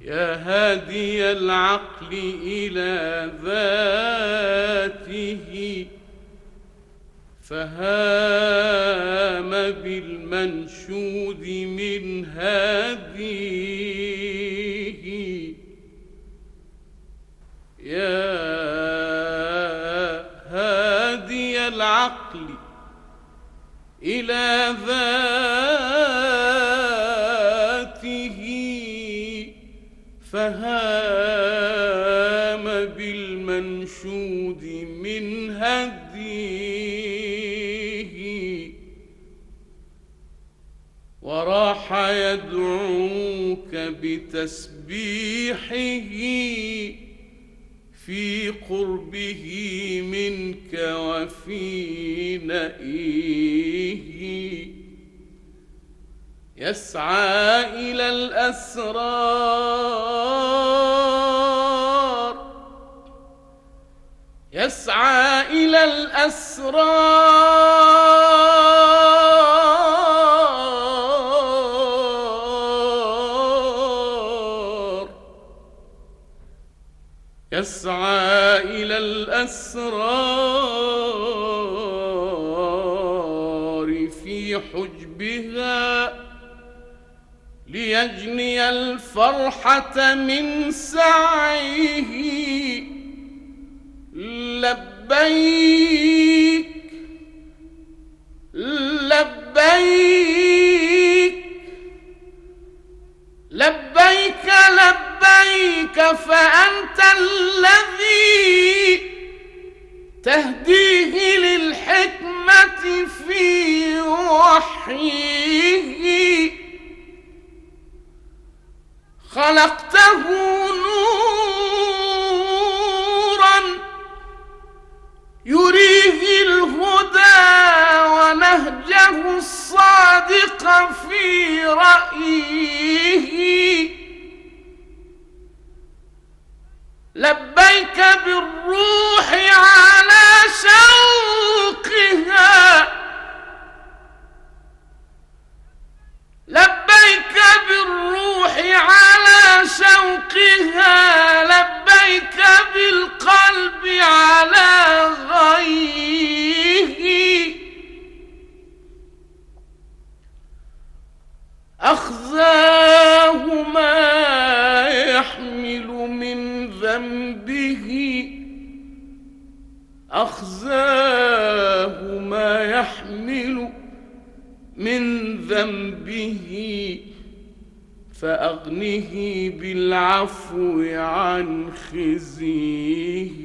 يا هادي العقل إلى ذاته فهام بالمنشود من هاديه. يا هادي العقل إلى ذاته فهام بالمنشود من هديه. وراح يدعوك بتسبيحه في قربه منك وفي نئيه. يسعى إلى الأسرار، يسعى إلى الأسرار، يسعى إلى الأسرار في حجبها ليجني الفرحة من سعيه. لبيك لبيك لبيك لبيك فأنت الذي تهديه للحكمة في وحيه. خلقته نورا يريه الهدى ونهجه الصادق في رأيه. لبيك بالروح على شوقها، لبيك بالروح على شوقها، لبيك بالقلب على غيه. أخزاه ما يحمل من ذنبه، أخزاه ما يحمل من ذنبه فأغنه بالعفو عن خزيه.